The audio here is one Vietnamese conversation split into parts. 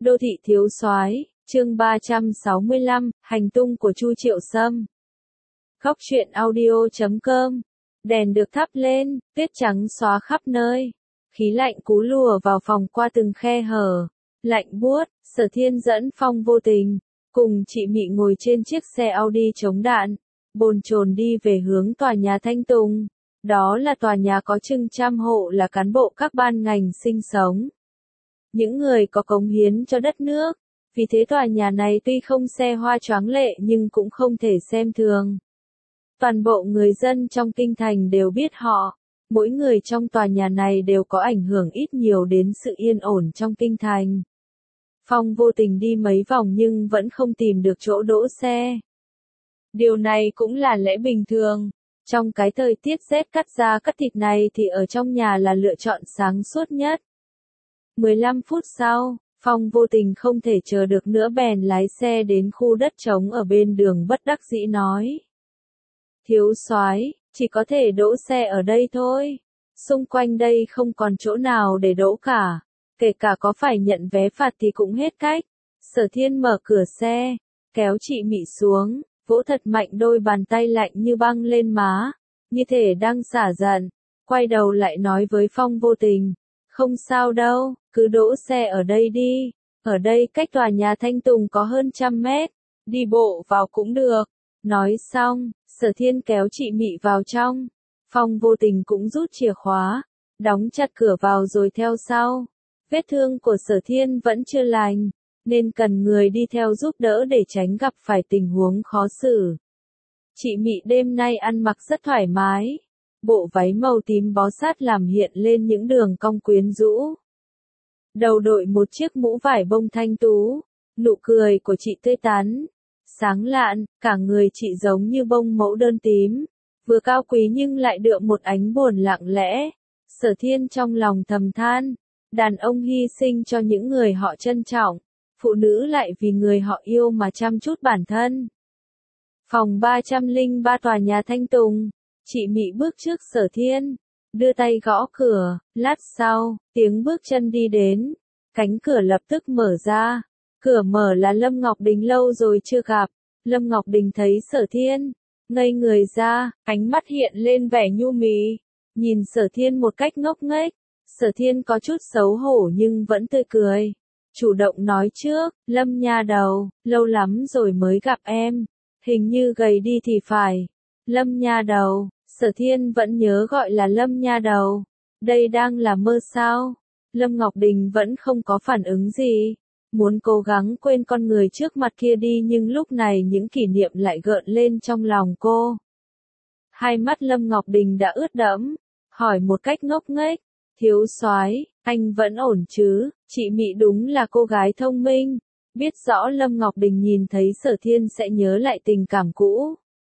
Đô thị thiếu soái, chương 365, hành tung của Chu Triệu Sâm. Góc truyện audio.com. Đèn được thắp lên, tuyết trắng xóa khắp nơi. Khí lạnh cú lùa vào phòng qua từng khe hở. Lạnh buốt, Sở Thiên dẫn Phong Vô Tình, cùng chị Mị ngồi trên chiếc xe Audi chống đạn, bồn chồn đi về hướng tòa nhà Thanh Tùng. Đó là tòa nhà có chừng trăm hộ là cán bộ các ban ngành sinh sống. Những người có cống hiến cho đất nước, vì thế tòa nhà này tuy không xe hoa choáng lệ nhưng cũng không thể xem thường. Toàn bộ người dân trong kinh thành đều biết họ, mỗi người trong tòa nhà này đều có ảnh hưởng ít nhiều đến sự yên ổn trong kinh thành. Phong Vô Tình đi mấy vòng nhưng vẫn không tìm được chỗ đỗ xe. Điều này cũng là lẽ bình thường. Trong cái thời tiết rét cắt da cắt thịt này thì ở trong nhà là lựa chọn sáng suốt nhất. 15 phút sau, Phong Vô Tình không thể chờ được nữa bèn lái xe đến khu đất trống ở bên đường, bất đắc dĩ nói. Thiếu soái, chỉ có thể đỗ xe ở đây thôi. Xung quanh đây không còn chỗ nào để đỗ cả. Kể cả có phải nhận vé phạt thì cũng hết cách. Sở Thiên mở cửa xe, kéo chị Mị xuống, vỗ thật mạnh đôi bàn tay lạnh như băng lên má, như thể đang xả giận. Quay đầu lại nói với Phong Vô Tình. Không sao đâu, cứ đỗ xe ở đây đi. Ở đây cách tòa nhà Thanh Tùng có hơn 100 mét. Đi bộ vào cũng được. Nói xong, Sở Thiên kéo chị Mị vào trong. Phong Vô Tình cũng rút chìa khóa, đóng chặt cửa vào rồi theo sau. Vết thương của Sở Thiên vẫn chưa lành, nên cần người đi theo giúp đỡ để tránh gặp phải tình huống khó xử. Chị Mị đêm nay ăn mặc rất thoải mái. Bộ váy màu tím bó sát làm hiện lên những đường cong quyến rũ. Đầu đội một chiếc mũ vải bông thanh tú, nụ cười của chị tươi tắn, sáng lạn, cả người chị giống như bông mẫu đơn tím, vừa cao quý nhưng lại đượm một ánh buồn lặng lẽ. Sở Thiên trong lòng thầm than, đàn ông hy sinh cho những người họ trân trọng, phụ nữ lại vì người họ yêu mà chăm chút bản thân. Phòng 303 tòa nhà Thanh Tùng. Chị Mị bước trước Sở Thiên, đưa tay gõ cửa, lát sau, tiếng bước chân đi đến, cánh cửa lập tức mở ra. Cửa mở là Lâm Ngọc Đình, lâu rồi chưa gặp. Lâm Ngọc Đình thấy Sở Thiên, ngây người ra, ánh mắt hiện lên vẻ nhu mì, nhìn Sở Thiên một cách ngốc nghếch. Sở Thiên có chút xấu hổ nhưng vẫn tươi cười, chủ động nói trước, Lâm nha đầu, lâu lắm rồi mới gặp em, hình như gầy đi thì phải. Lâm nha đầu, Sở Thiên vẫn nhớ gọi là Lâm nha đầu. Đây đang là mơ sao? Lâm Ngọc Đình vẫn không có phản ứng gì. Muốn cố gắng quên con người trước mặt kia đi nhưng lúc này những kỷ niệm lại gợn lên trong lòng cô. Hai mắt Lâm Ngọc Đình đã ướt đẫm, hỏi một cách ngốc nghếch. Thiếu soái, anh vẫn ổn chứ? Chị Mị đúng là cô gái thông minh. Biết rõ Lâm Ngọc Đình nhìn thấy Sở Thiên sẽ nhớ lại tình cảm cũ.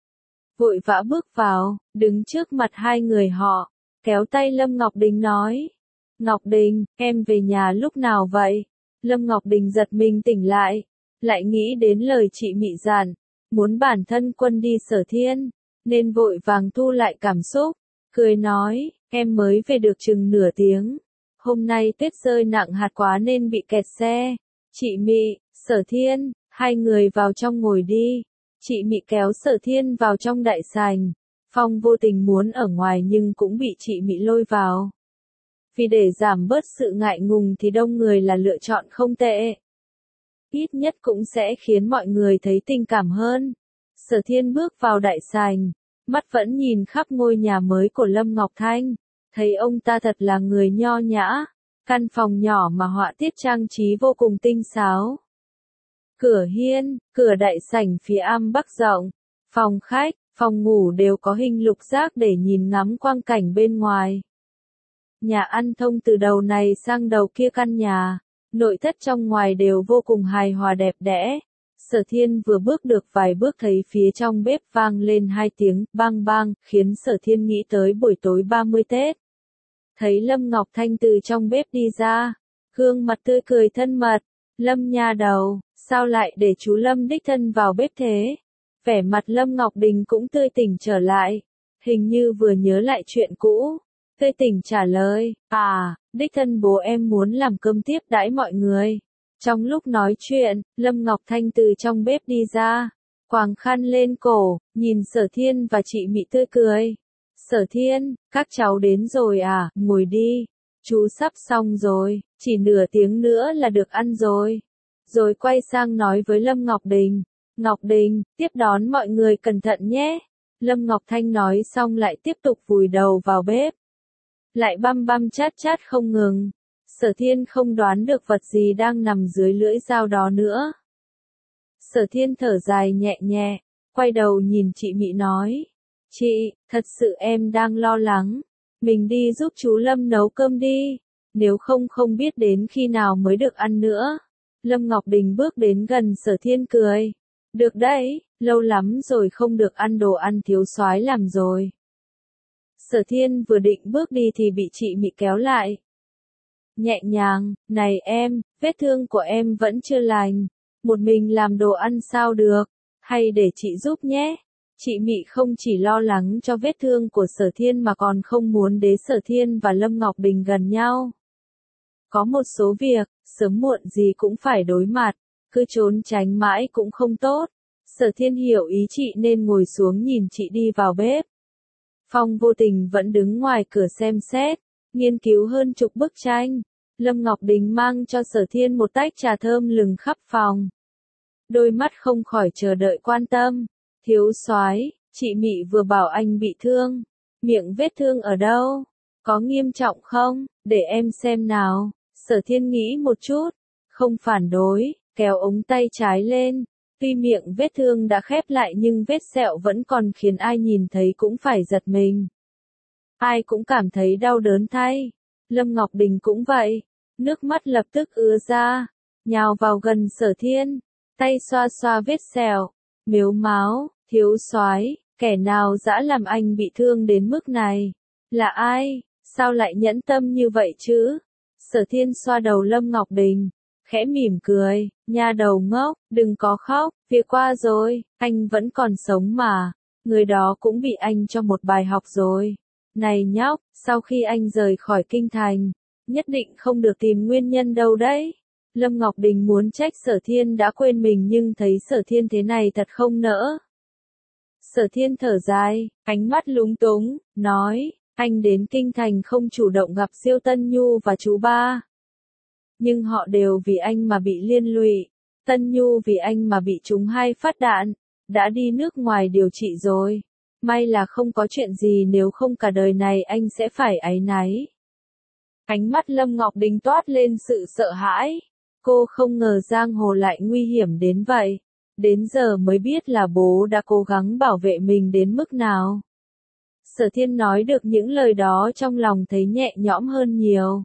Vội vã bước vào, đứng trước mặt hai người họ, kéo tay Lâm Ngọc Đình nói. Ngọc Đình, em về nhà lúc nào vậy? Lâm Ngọc Đình giật mình tỉnh lại nghĩ đến lời chị Mị dặn, muốn bản thân quân đi Sở Thiên, nên vội vàng thu lại cảm xúc, cười nói, em mới về được chừng nửa tiếng. Hôm nay tuyết rơi nặng hạt quá nên bị kẹt xe. Chị Mị, Sở Thiên, hai người vào trong ngồi đi. Chị Mị kéo Sở Thiên vào trong đại sảnh. Phong Vô Tình muốn ở ngoài nhưng cũng bị chị Mị lôi vào. Vì để giảm bớt sự ngại ngùng thì đông người là lựa chọn không tệ. Ít nhất cũng sẽ khiến mọi người thấy tình cảm hơn. Sở Thiên bước vào đại sảnh, mắt vẫn nhìn khắp ngôi nhà mới của Lâm Ngọc Thanh. Thấy ông ta thật là người nho nhã. Căn phòng nhỏ mà họa tiết trang trí vô cùng tinh xảo. Cửa hiên, cửa đại sảnh phía am bắc rộng, phòng khách, phòng ngủ đều có hình lục giác để nhìn ngắm quang cảnh bên ngoài. Nhà ăn thông từ đầu này sang đầu kia căn nhà, nội thất trong ngoài đều vô cùng hài hòa đẹp đẽ. Sở Thiên vừa bước được vài bước thấy phía trong bếp vang lên hai tiếng bang bang, khiến Sở Thiên nghĩ tới buổi tối 30 Tết. Thấy Lâm Ngọc Thanh từ trong bếp đi ra, gương mặt tươi cười thân mật. Lâm nha đầu, sao lại để chú Lâm đích thân vào bếp thế? Vẻ mặt Lâm Ngọc Đình cũng tươi tỉnh trở lại, hình như vừa nhớ lại chuyện cũ. Tươi tỉnh trả lời, đích thân bố em muốn làm cơm tiếp đãi mọi người. Trong lúc nói chuyện, Lâm Ngọc Thanh từ trong bếp đi ra, quàng khăn lên cổ, nhìn Sở Thiên và chị Mị tươi cười. Sở Thiên, các cháu đến rồi à, ngồi đi. Chú sắp xong rồi, chỉ nửa tiếng nữa là được ăn rồi. Rồi quay sang nói với Lâm Ngọc Đình. Ngọc Đình, tiếp đón mọi người cẩn thận nhé. Lâm Ngọc Thanh nói xong lại tiếp tục vùi đầu vào bếp. Lại băm băm chát chát không ngừng. Sở Thiên không đoán được vật gì đang nằm dưới lưỡi dao đó nữa. Sở Thiên thở dài nhẹ nhẹ, quay đầu nhìn chị Mị nói. Chị, thật sự em đang lo lắng. Mình đi giúp chú Lâm nấu cơm đi. Nếu không không biết đến khi nào mới được ăn nữa. Lâm Ngọc Đình bước đến gần Sở Thiên cười. Được đấy, lâu lắm rồi không được ăn đồ ăn thiếu soái làm rồi. Sở Thiên vừa định bước đi thì bị chị Mị kéo lại. Nhẹ nhàng, này em, vết thương của em vẫn chưa lành. Một mình làm đồ ăn sao được, hay để chị giúp nhé. Chị Mị không chỉ lo lắng cho vết thương của Sở Thiên mà còn không muốn để Sở Thiên và Lâm Ngọc Đình gần nhau. Có một số việc, sớm muộn gì cũng phải đối mặt, cứ trốn tránh mãi cũng không tốt. Sở Thiên hiểu ý chị nên ngồi xuống nhìn chị đi vào bếp. Phong Vô Tình vẫn đứng ngoài cửa xem xét, nghiên cứu hơn chục bức tranh. Lâm Ngọc Đình mang cho Sở Thiên một tách trà thơm lừng khắp phòng. Đôi mắt không khỏi chờ đợi quan tâm. Thiếu soái, chị Mị vừa bảo anh bị thương. Miệng vết thương ở đâu? Có nghiêm trọng không? Để em xem nào. Sở Thiên nghĩ một chút, không phản đối, kéo ống tay trái lên. Tuy miệng vết thương đã khép lại nhưng vết sẹo vẫn còn khiến ai nhìn thấy cũng phải giật mình. Ai cũng cảm thấy đau đớn thay. Lâm Ngọc Đình cũng vậy. Nước mắt lập tức ứa ra, nhào vào gần Sở Thiên, tay xoa xoa vết sẹo, mếu máo, thiếu soái, kẻ nào dã làm anh bị thương đến mức này? Là ai? Sao lại nhẫn tâm như vậy chứ? Sở Thiên xoa đầu Lâm Ngọc Đình, khẽ mỉm cười, nha đầu ngốc, đừng có khóc, việc qua rồi, anh vẫn còn sống mà, người đó cũng bị anh cho một bài học rồi. Này nhóc, sau khi anh rời khỏi kinh thành, nhất định không được tìm nguyên nhân đâu đấy. Lâm Ngọc Đình muốn trách Sở Thiên đã quên mình nhưng thấy Sở Thiên thế này thật không nỡ. Sở Thiên thở dài, ánh mắt lúng túng, nói, anh đến kinh thành không chủ động gặp Siêu Tân Nhu và chú ba. Nhưng họ đều vì anh mà bị liên lụy, Tân Nhu vì anh mà bị trúng 2 phát đạn, đã đi nước ngoài điều trị rồi. May là không có chuyện gì, nếu không cả đời này anh sẽ phải áy náy. Ánh mắt Lâm Ngọc Đình toát lên sự sợ hãi. Cô không ngờ giang hồ lại nguy hiểm đến vậy. Đến giờ mới biết là bố đã cố gắng bảo vệ mình đến mức nào. Sở Thiên nói được những lời đó trong lòng thấy nhẹ nhõm hơn nhiều.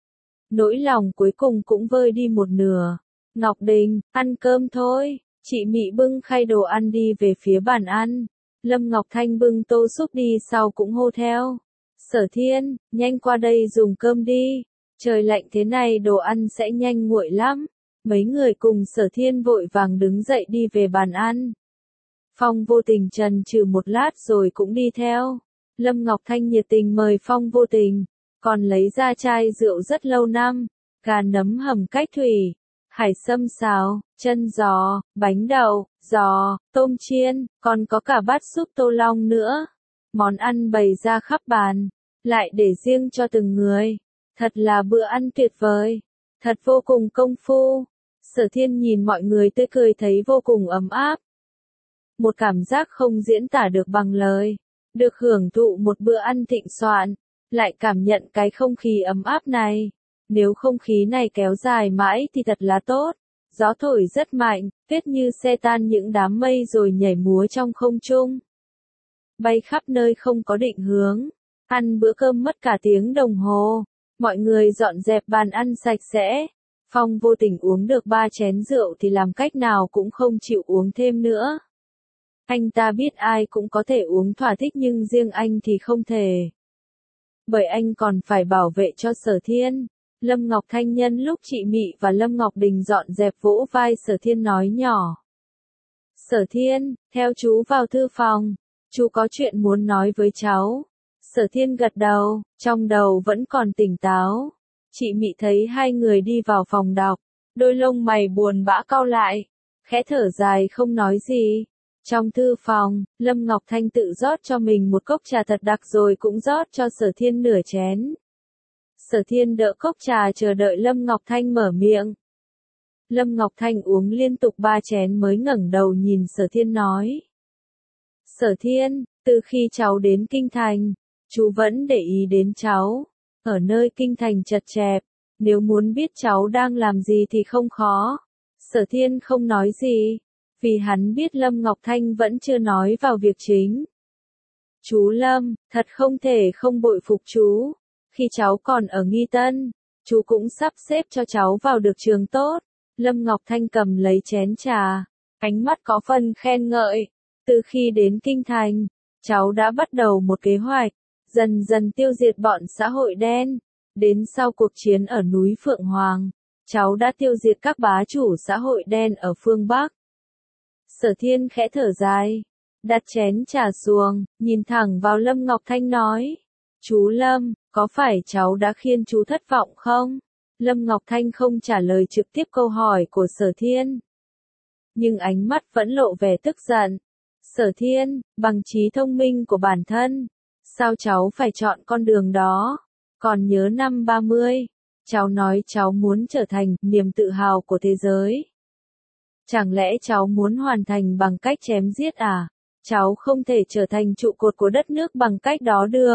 Nỗi lòng cuối cùng cũng vơi đi một nửa. Ngọc Đình, ăn cơm thôi. Chị Mị bưng khay đồ ăn đi về phía bàn ăn. Lâm Ngọc Thanh bưng tô súp đi sau cũng hô theo. Sở Thiên, nhanh qua đây dùng cơm đi. Trời lạnh thế này đồ ăn sẽ nhanh nguội lắm. Mấy người cùng Sở Thiên vội vàng đứng dậy đi về bàn ăn. Phong Vô Tình chần chừ một lát rồi cũng đi theo. Lâm Ngọc Thanh nhiệt tình mời Phong Vô Tình, còn lấy ra chai rượu rất lâu năm, gà nấm hầm cách thủy, hải sâm xào, chân giò, bánh đậu, giò, tôm chiên, còn có cả bát súp tô long nữa. Món ăn bày ra khắp bàn, lại để riêng cho từng người. Thật là bữa ăn tuyệt vời, thật vô cùng công phu. Sở Thiên nhìn mọi người tươi cười thấy vô cùng ấm áp. Một cảm giác không diễn tả được bằng lời. Được hưởng thụ một bữa ăn thịnh soạn, lại cảm nhận cái không khí ấm áp này. Nếu không khí này kéo dài mãi thì thật là tốt. Gió thổi rất mạnh, tuyết như xe tan những đám mây rồi nhảy múa trong không trung. Bay khắp nơi không có định hướng. Ăn bữa cơm mất cả tiếng đồng hồ. Mọi người dọn dẹp bàn ăn sạch sẽ. Phong Vô Tình uống được 3 chén rượu thì làm cách nào cũng không chịu uống thêm nữa. Anh ta biết ai cũng có thể uống thỏa thích nhưng riêng anh thì không thể. Bởi anh còn phải bảo vệ cho Sở Thiên. Lâm Ngọc Thanh nhân lúc chị Mị và Lâm Ngọc Đình dọn dẹp vỗ vai Sở Thiên nói nhỏ. Sở Thiên, theo chú vào thư phòng. Chú có chuyện muốn nói với cháu. Sở Thiên gật đầu, trong đầu vẫn còn tỉnh táo. Chị Mị thấy hai người đi vào phòng đọc, đôi lông mày buồn bã cau lại, khẽ thở dài không nói gì. Trong thư phòng, Lâm Ngọc Thanh tự rót cho mình một cốc trà thật đặc rồi cũng rót cho Sở Thiên nửa chén. Sở Thiên đỡ cốc trà chờ đợi Lâm Ngọc Thanh mở miệng. Lâm Ngọc Thanh uống liên tục 3 chén mới ngẩng đầu nhìn Sở Thiên nói. Sở Thiên, từ khi cháu đến Kinh Thành, chú vẫn để ý đến cháu. Ở nơi Kinh Thành chật chẹp, nếu muốn biết cháu đang làm gì thì không khó. Sở Thiên không nói gì, vì hắn biết Lâm Ngọc Thanh vẫn chưa nói vào việc chính. Chú Lâm, thật không thể không bội phục chú. Khi cháu còn ở Nghi Tân, chú cũng sắp xếp cho cháu vào được trường tốt. Lâm Ngọc Thanh cầm lấy chén trà, ánh mắt có phần khen ngợi. Từ khi đến Kinh Thành, cháu đã bắt đầu một kế hoạch, dần dần tiêu diệt bọn xã hội đen. Đến sau cuộc chiến ở núi Phượng Hoàng, cháu đã tiêu diệt các bá chủ xã hội đen ở phương Bắc. Sở Thiên khẽ thở dài, đặt chén trà xuống, nhìn thẳng vào Lâm Ngọc Thanh nói. Chú Lâm, có phải cháu đã khiến chú thất vọng không? Lâm Ngọc Thanh không trả lời trực tiếp câu hỏi của Sở Thiên. Nhưng ánh mắt vẫn lộ vẻ tức giận. Sở Thiên, bằng trí thông minh của bản thân, sao cháu phải chọn con đường đó? Còn nhớ năm 30, cháu nói cháu muốn trở thành niềm tự hào của thế giới. Chẳng lẽ cháu muốn hoàn thành bằng cách chém giết à? Cháu không thể trở thành trụ cột của đất nước bằng cách đó được.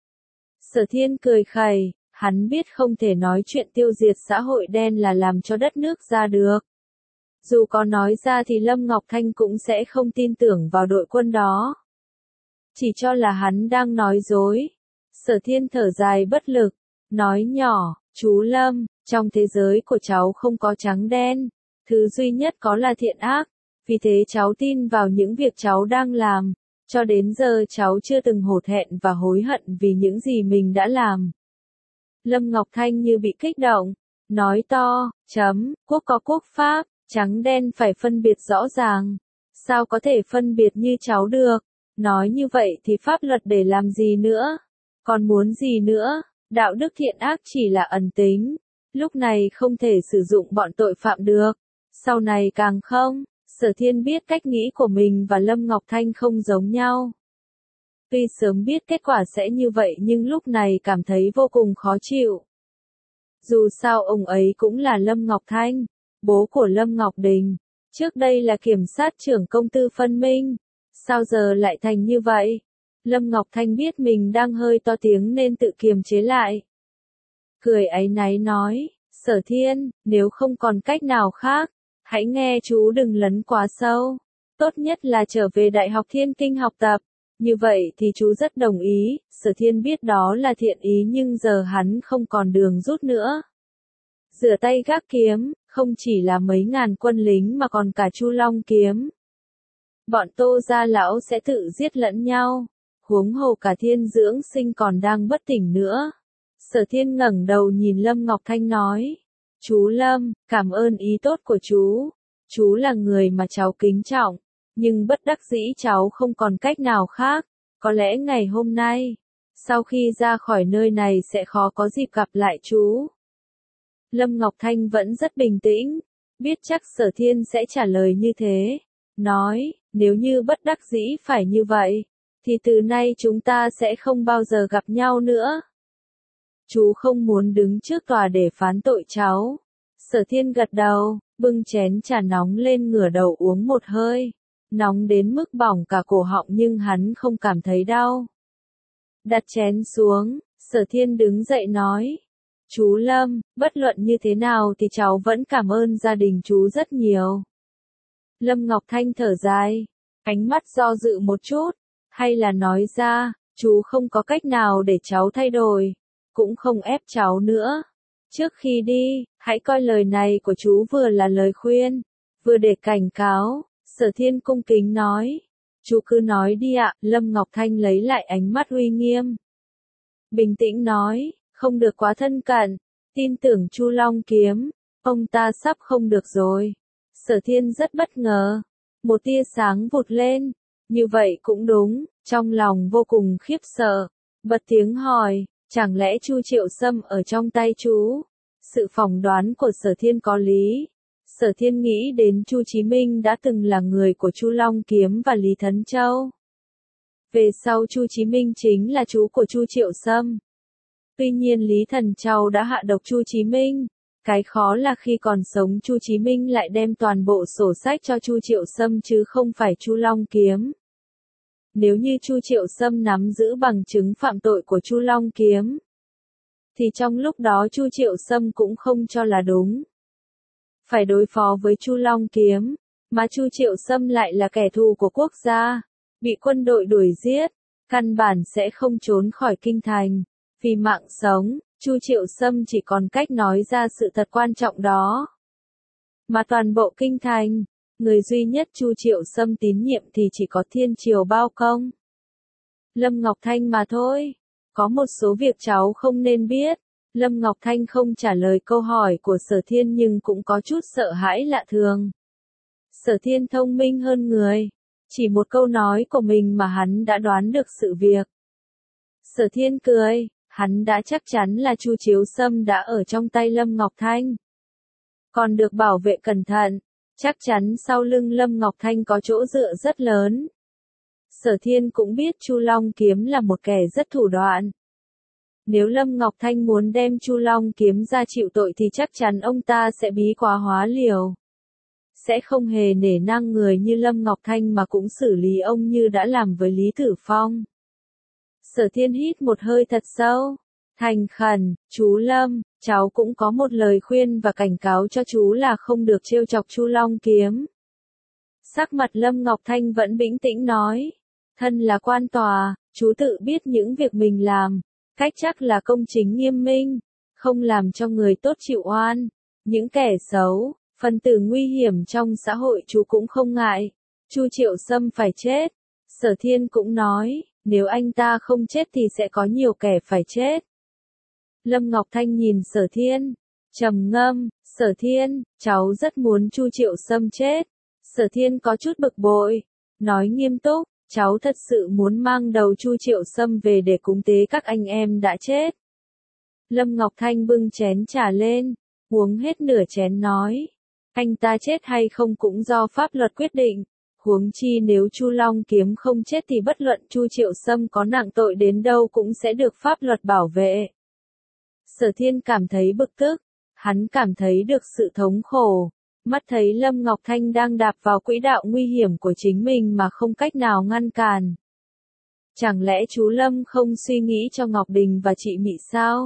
Sở Thiên cười khẩy, hắn biết không thể nói chuyện tiêu diệt xã hội đen là làm cho đất nước ra được. Dù có nói ra thì Lâm Ngọc Thanh cũng sẽ không tin tưởng vào đội quân đó. Chỉ cho là hắn đang nói dối. Sở Thiên thở dài bất lực, nói nhỏ, chú Lâm, trong thế giới của cháu không có trắng đen, thứ duy nhất có là thiện ác, vì thế cháu tin vào những việc cháu đang làm, cho đến giờ cháu chưa từng hổ thẹn và hối hận vì những gì mình đã làm. Lâm Ngọc Thanh như bị kích động, nói to, quốc có quốc pháp, trắng đen phải phân biệt rõ ràng, sao có thể phân biệt như cháu được, nói như vậy thì pháp luật để làm gì nữa, còn muốn gì nữa, đạo đức thiện ác chỉ là ẩn tính, lúc này không thể sử dụng bọn tội phạm được, sau này càng không. Sở Thiên biết cách nghĩ của mình và Lâm Ngọc Thanh không giống nhau. Tuy sớm biết kết quả sẽ như vậy nhưng lúc này cảm thấy vô cùng khó chịu. Dù sao ông ấy cũng là Lâm Ngọc Thanh, bố của Lâm Ngọc Đình, trước đây là kiểm sát trưởng công tư phân minh, sao giờ lại thành như vậy? Lâm Ngọc Thanh biết mình đang hơi to tiếng nên tự kiềm chế lại. Cười áy náy nói, Sở Thiên, nếu không còn cách nào khác, hãy nghe chú đừng lấn quá sâu. Tốt nhất là trở về Đại học Thiên Kinh học tập. Như vậy thì chú rất đồng ý. Sở Thiên biết đó là thiện ý nhưng giờ hắn không còn đường rút nữa. Rửa tay gác kiếm, không chỉ là mấy ngàn quân lính mà còn cả Chu Long kiếm. Bọn Tô gia lão sẽ tự giết lẫn nhau. Huống hồ cả Thiên Dưỡng Sinh còn đang bất tỉnh nữa. Sở Thiên ngẩng đầu nhìn Lâm Ngọc Thanh nói. Chú Lâm, cảm ơn ý tốt của chú. Chú là người mà cháu kính trọng. Nhưng bất đắc dĩ cháu không còn cách nào khác. Có lẽ ngày hôm nay, sau khi ra khỏi nơi này sẽ khó có dịp gặp lại chú. Lâm Ngọc Thanh vẫn rất bình tĩnh. Biết chắc Sở Thiên sẽ trả lời như thế. Nói, nếu như bất đắc dĩ phải như vậy, thì từ nay chúng ta sẽ không bao giờ gặp nhau nữa. Chú không muốn đứng trước tòa để phán tội cháu. Sở Thiên gật đầu, bưng chén trà nóng lên ngửa đầu uống một hơi. Nóng đến mức bỏng cả cổ họng nhưng hắn không cảm thấy đau. Đặt chén xuống, Sở Thiên đứng dậy nói. Chú Lâm, bất luận như thế nào thì cháu vẫn cảm ơn gia đình chú rất nhiều. Lâm Ngọc Thanh thở dài, ánh mắt do dự một chút, hay là nói ra, chú không có cách nào để cháu thay đổi, cũng không ép cháu nữa. Trước khi đi, hãy coi lời này của chú vừa là lời khuyên, vừa để cảnh cáo. Sở Thiên cung kính nói. Chú cứ nói đi ạ. Lâm Ngọc Thanh lấy lại ánh mắt uy nghiêm. Bình tĩnh nói, không được quá thân cận. Tin tưởng Chu Long kiếm, ông ta sắp không được rồi. Sở Thiên rất bất ngờ. Một tia sáng vụt lên. Như vậy cũng đúng, trong lòng vô cùng khiếp sợ. Bật tiếng hỏi, chẳng lẽ Chu Triệu Sâm ở trong tay chú? Sự phỏng đoán của Sở Thiên có lý. Sở Thiên nghĩ đến Chu Chí Minh đã từng là người của Chu Long Kiếm và Lý Thấn Châu. Về sau Chu Chí Minh chính là chú của Chu Triệu Sâm. Tuy nhiên Lý Thần Châu đã hạ độc Chu Chí Minh. Cái khó là khi còn sống Chu Chí Minh lại đem toàn bộ sổ sách cho Chu Triệu Sâm chứ không phải Chu Long Kiếm. Nếu như Chu Triệu Sâm nắm giữ bằng chứng phạm tội của Chu Long Kiếm, thì trong lúc đó Chu Triệu Sâm cũng không cho là đúng. Phải đối phó với Chu Long Kiếm, mà Chu Triệu Sâm lại là kẻ thù của quốc gia, bị quân đội đuổi giết, căn bản sẽ không trốn khỏi kinh thành. Vì mạng sống, Chu Triệu Sâm chỉ còn cách nói ra sự thật quan trọng đó. Mà toàn bộ kinh thành, người duy nhất Chu Triệu Sâm tín nhiệm thì chỉ có Thiên Triều Bao Công, Lâm Ngọc Thanh mà thôi. Có một số việc cháu không nên biết. Lâm Ngọc Thanh không trả lời câu hỏi của Sở Thiên nhưng cũng có chút sợ hãi lạ thường. Sở Thiên thông minh hơn người. Chỉ một câu nói của mình mà hắn đã đoán được sự việc. Sở Thiên cười, hắn đã chắc chắn là Chu Chiếu Sâm đã ở trong tay Lâm Ngọc Thanh. Còn được bảo vệ cẩn thận, chắc chắn sau lưng Lâm Ngọc Thanh có chỗ dựa rất lớn. Sở Thiên cũng biết Chu Long Kiếm là một kẻ rất thủ đoạn. Nếu Lâm Ngọc Thanh muốn đem Chu Long Kiếm ra chịu tội thì chắc chắn ông ta sẽ bí quá hóa liều. Sẽ không hề nể nang người như Lâm Ngọc Thanh mà cũng xử lý ông như đã làm với Lý Tử Phong. Sở Thiên hít một hơi thật sâu. Thành khẩn, chú Lâm, cháu cũng có một lời khuyên và cảnh cáo cho chú là không được trêu chọc Chu Long Kiếm. Sắc mặt Lâm Ngọc Thanh vẫn bình tĩnh nói. Thân là quan tòa, chú tự biết những việc mình làm. Cách chắc là công chính nghiêm minh, không làm cho người tốt chịu oan. Những kẻ xấu, phần tử nguy hiểm trong xã hội chú cũng không ngại. Chu Triệu Sâm phải chết. Sở Thiên cũng nói, nếu anh ta không chết thì sẽ có nhiều kẻ phải chết. Lâm Ngọc Thanh nhìn Sở Thiên, trầm ngâm, Sở Thiên, cháu rất muốn Chu Triệu Sâm chết. Sở Thiên có chút bực bội, nói nghiêm túc, cháu thật sự muốn mang đầu Chu Triệu Sâm về để cúng tế các anh em đã chết. Lâm Ngọc Thanh bưng chén trà lên, uống hết nửa chén nói, anh ta chết hay không cũng do pháp luật quyết định. Huống chi nếu Chu Long Kiếm không chết thì bất luận Chu Triệu Sâm có nặng tội đến đâu cũng sẽ được pháp luật bảo vệ. Sở Thiên cảm thấy bực tức, hắn cảm thấy được sự thống khổ, mắt thấy Lâm Ngọc Thanh đang đạp vào quỹ đạo nguy hiểm của chính mình mà không cách nào ngăn cản. Chẳng lẽ chú Lâm không suy nghĩ cho Ngọc Đình và chị Mị sao?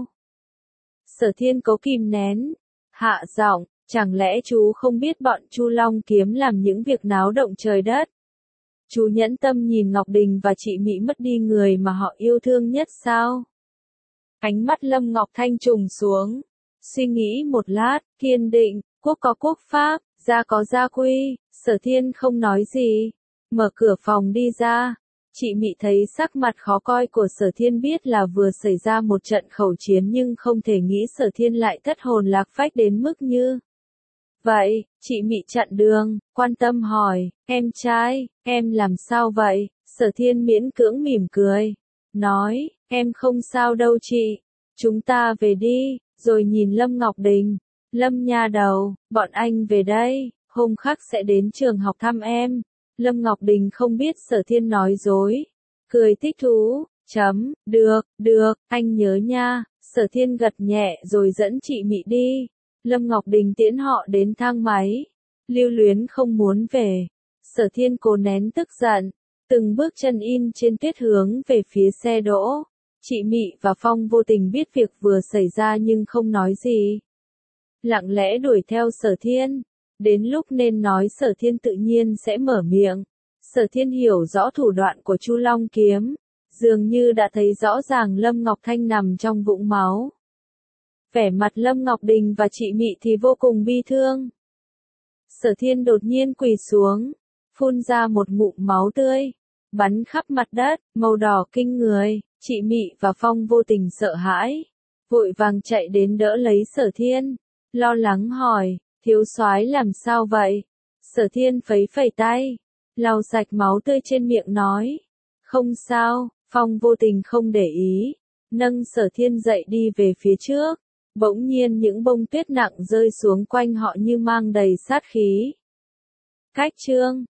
Sở Thiên cố kìm nén, hạ giọng, chẳng lẽ chú không biết bọn Chu Long Kiếm làm những việc náo động trời đất? Chú nhẫn tâm nhìn Ngọc Đình và chị Mị mất đi người mà họ yêu thương nhất sao? Ánh mắt Lâm Ngọc Thanh trùng xuống, suy nghĩ một lát, kiên định, quốc có quốc pháp, gia có gia quy. Sở Thiên không nói gì, mở cửa phòng đi ra. Chị Mị thấy sắc mặt khó coi của Sở Thiên biết là vừa xảy ra một trận khẩu chiến nhưng không thể nghĩ Sở Thiên lại thất hồn lạc phách đến mức như vậy. Chị Mị chặn đường, quan tâm hỏi, em trai, em làm sao vậy? Sở Thiên miễn cưỡng mỉm cười, nói, em không sao đâu chị, chúng ta về đi. Rồi nhìn Lâm Ngọc Đình, Lâm nha đầu, bọn anh về đây, hôm khác sẽ đến trường học thăm em. Lâm Ngọc Đình không biết Sở Thiên nói dối, cười thích thú, được, anh nhớ nha. Sở Thiên gật nhẹ rồi dẫn chị Mị đi. Lâm Ngọc Đình tiễn họ đến thang máy, lưu luyến không muốn về. Sở Thiên cố nén tức giận, từng bước chân in trên tuyết hướng về phía xe đỗ. Chị Mị và Phong vô tình biết việc vừa xảy ra nhưng không nói gì. Lặng lẽ đuổi theo Sở Thiên. Đến lúc nên nói Sở Thiên tự nhiên sẽ mở miệng. Sở Thiên hiểu rõ thủ đoạn của Chu Long Kiếm, dường như đã thấy rõ ràng Lâm Ngọc Thanh nằm trong vũng máu. Vẻ mặt Lâm Ngọc Đình và chị Mị thì vô cùng bi thương. Sở Thiên đột nhiên quỳ xuống, phun ra một ngụm máu tươi, bắn khắp mặt đất, màu đỏ kinh người. Chị Mị và Phong vô tình sợ hãi, vội vàng chạy đến đỡ lấy Sở Thiên, lo lắng hỏi, thiếu soái làm sao vậy? Sở Thiên phẩy phẩy tay, lau sạch máu tươi trên miệng nói, không sao. Phong vô tình không để ý, nâng Sở Thiên dậy đi về phía trước. Bỗng nhiên những bông tuyết nặng rơi xuống quanh họ như mang đầy sát khí. Cách chương